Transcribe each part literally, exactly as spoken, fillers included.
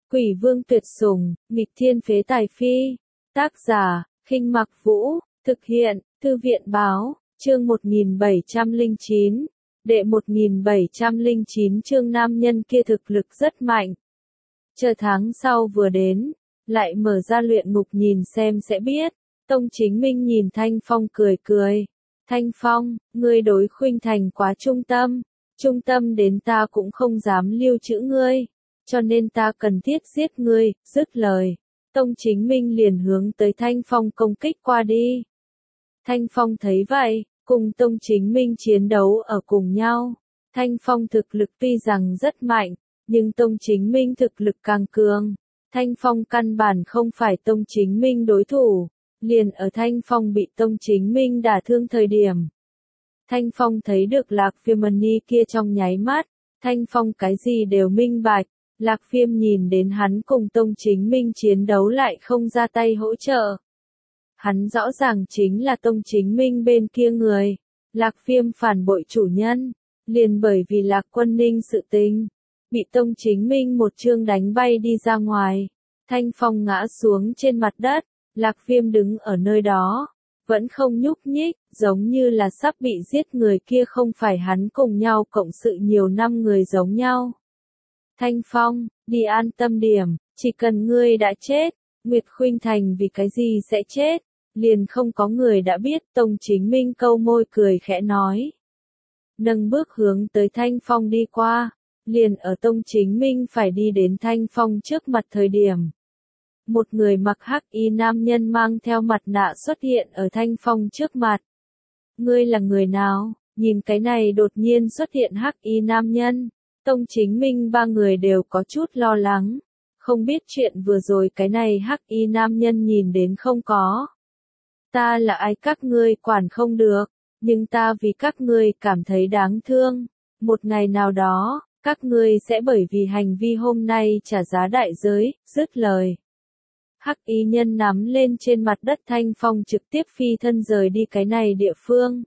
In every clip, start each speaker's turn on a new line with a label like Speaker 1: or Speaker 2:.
Speaker 1: Quỷ vương tuyệt sủng, nghịch thiên phế tài phi. Tác giả, Khinh Mặc Vũ, thực hiện, Thư viện báo, chương một nghìn bảy trăm lẻ chín, đệ một nghìn bảy trăm lẻ chín chương nam nhân kia thực lực rất mạnh. Chờ tháng sau vừa đến, lại mở ra luyện ngục nhìn xem sẽ biết. Tông Chính Minh nhìn Thanh Phong cười cười. Thanh Phong, ngươi đối Khuynh Thành quá trung tâm, trung tâm đến ta cũng không dám lưu trữ ngươi, cho nên ta cần thiết giết ngươi, dứt lời. Tông Chính Minh liền hướng tới Thanh Phong công kích qua đi. Thanh Phong thấy vậy, cùng Tông Chính Minh chiến đấu ở cùng nhau. Thanh Phong thực lực tuy rằng rất mạnh, nhưng Tông Chính Minh thực lực càng cường. Thanh Phong căn bản không phải Tông Chính Minh đối thủ. Liền ở Thanh Phong bị Tông Chính Minh đả thương thời điểm. Thanh Phong thấy được Lạc Phiêm Mani kia trong nháy mắt. Thanh Phong cái gì đều minh bạch. Lạc Phiêm nhìn đến hắn cùng Tông Chính Minh chiến đấu lại không ra tay hỗ trợ. Hắn rõ ràng chính là Tông Chính Minh bên kia người. Lạc Phiêm phản bội chủ nhân. Liền bởi vì Lạc Quân Ninh sự tình. Bị Tông Chính Minh một chương đánh bay đi ra ngoài. Thanh Phong ngã xuống trên mặt đất. Lạc Phiêm đứng ở nơi đó, vẫn không nhúc nhích, giống như là sắp bị giết người kia không phải hắn cùng nhau cộng sự nhiều năm người giống nhau. Thanh Phong, đi an tâm điểm, chỉ cần ngươi đã chết, Nguyệt Khuynh Thành vì cái gì sẽ chết, liền không có người đã biết. Tông Chính Minh câu môi cười khẽ nói. Nâng bước hướng tới Thanh Phong đi qua, liền ở Tông Chính Minh phải đi đến Thanh Phong trước mặt thời điểm. Một người mặc hắc y nam nhân mang theo mặt nạ xuất hiện ở Thanh Phong trước mặt. Ngươi là người nào? Nhìn cái này đột nhiên xuất hiện hắc y nam nhân. Tông Chính Minh ba người đều có chút lo lắng. Không biết chuyện vừa rồi cái này hắc y nam nhân nhìn đến không có. Ta là ai các ngươi quản không được, nhưng ta vì các ngươi cảm thấy đáng thương. Một ngày nào đó, các ngươi sẽ bởi vì hành vi hôm nay trả giá đại giới, dứt lời. Hắc y nhân nắm lên trên mặt đất Thanh Phong trực tiếp phi thân rời đi cái này địa phương.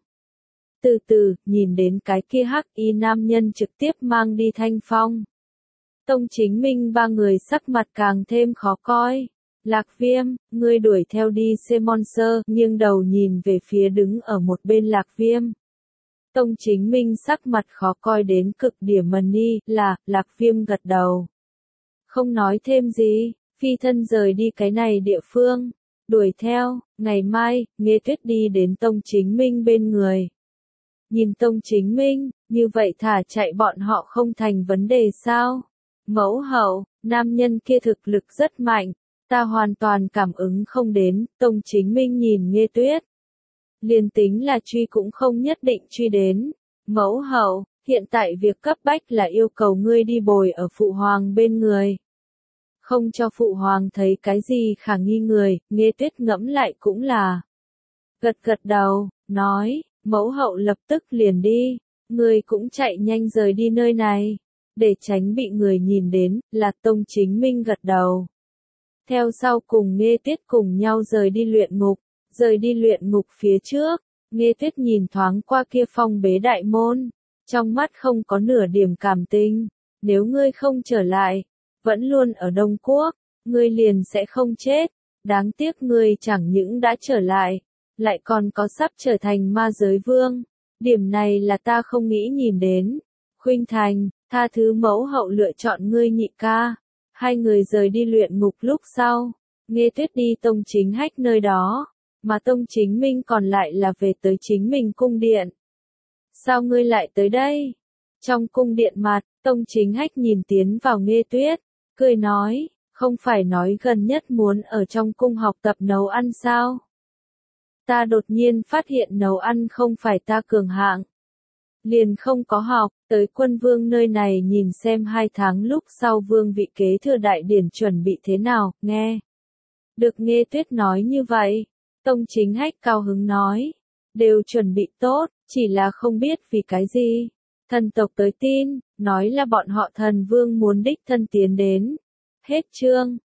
Speaker 1: Từ từ, nhìn đến cái kia hắc y nam nhân trực tiếp mang đi Thanh Phong. Tông Chính Minh ba người sắc mặt càng thêm khó coi. Lạc Viêm, ngươi đuổi theo đi Semonser, nghiêng đầu nhìn về phía đứng ở một bên Lạc Viêm. Tông Chính Minh sắc mặt khó coi đến cực điểm. Mani, là, Lạc Viêm gật đầu. Không nói thêm gì. Phi thân rời đi cái này địa phương, đuổi theo, ngày mai, Nghê Tuyết đi đến Tông Chính Minh bên người. Nhìn Tông Chính Minh, như vậy thả chạy bọn họ không thành vấn đề sao? Mẫu hậu, nam nhân kia thực lực rất mạnh, ta hoàn toàn cảm ứng không đến. Tông Chính Minh nhìn Nghê Tuyết. Liền tính là truy cũng không nhất định truy đến. Mẫu hậu, hiện tại việc cấp bách là yêu cầu ngươi đi bồi ở phụ hoàng bên người. Không cho phụ hoàng thấy cái gì khả nghi người. Nghê Tuyết ngẫm lại cũng là. Gật gật đầu, nói, mẫu hậu lập tức liền đi. Người cũng chạy nhanh rời đi nơi này. Để tránh bị người nhìn đến, là Tông Chính Minh gật đầu. Theo sau cùng Nghê Tuyết cùng nhau rời đi luyện ngục. Rời đi luyện ngục phía trước. Nghê Tuyết nhìn thoáng qua kia phong bế đại môn. Trong mắt không có nửa điểm cảm tình. Nếu ngươi không trở lại. Vẫn luôn ở Đông Quốc, ngươi liền sẽ không chết. Đáng tiếc ngươi chẳng những đã trở lại, lại còn có sắp trở thành ma giới vương. Điểm này là ta không nghĩ nhìn đến. Khuynh Thành, tha thứ mẫu hậu lựa chọn ngươi nhị ca. Hai người rời đi luyện ngục lúc sau. Nghê Tuyết đi Tông Chính Hách nơi đó, mà Tông Chính Minh còn lại là về tới chính mình cung điện. Sao ngươi lại tới đây? Trong cung điện mặt, Tông Chính Hách nhìn tiến vào Nghê Tuyết. Cười nói, không phải nói gần nhất muốn ở trong cung học tập nấu ăn sao? Ta đột nhiên phát hiện nấu ăn không phải ta cường hạng. Liền không có học, tới quân vương nơi này nhìn xem hai tháng lúc sau vương vị kế thừa đại điển chuẩn bị thế nào, nghe. Được Nghê Tuyết nói như vậy, Tông Chính Hách cao hứng nói, đều chuẩn bị tốt, chỉ là không biết vì cái gì. Thần tộc tới tin, nói là bọn họ thần vương muốn đích thân tiến đến. Hết chương.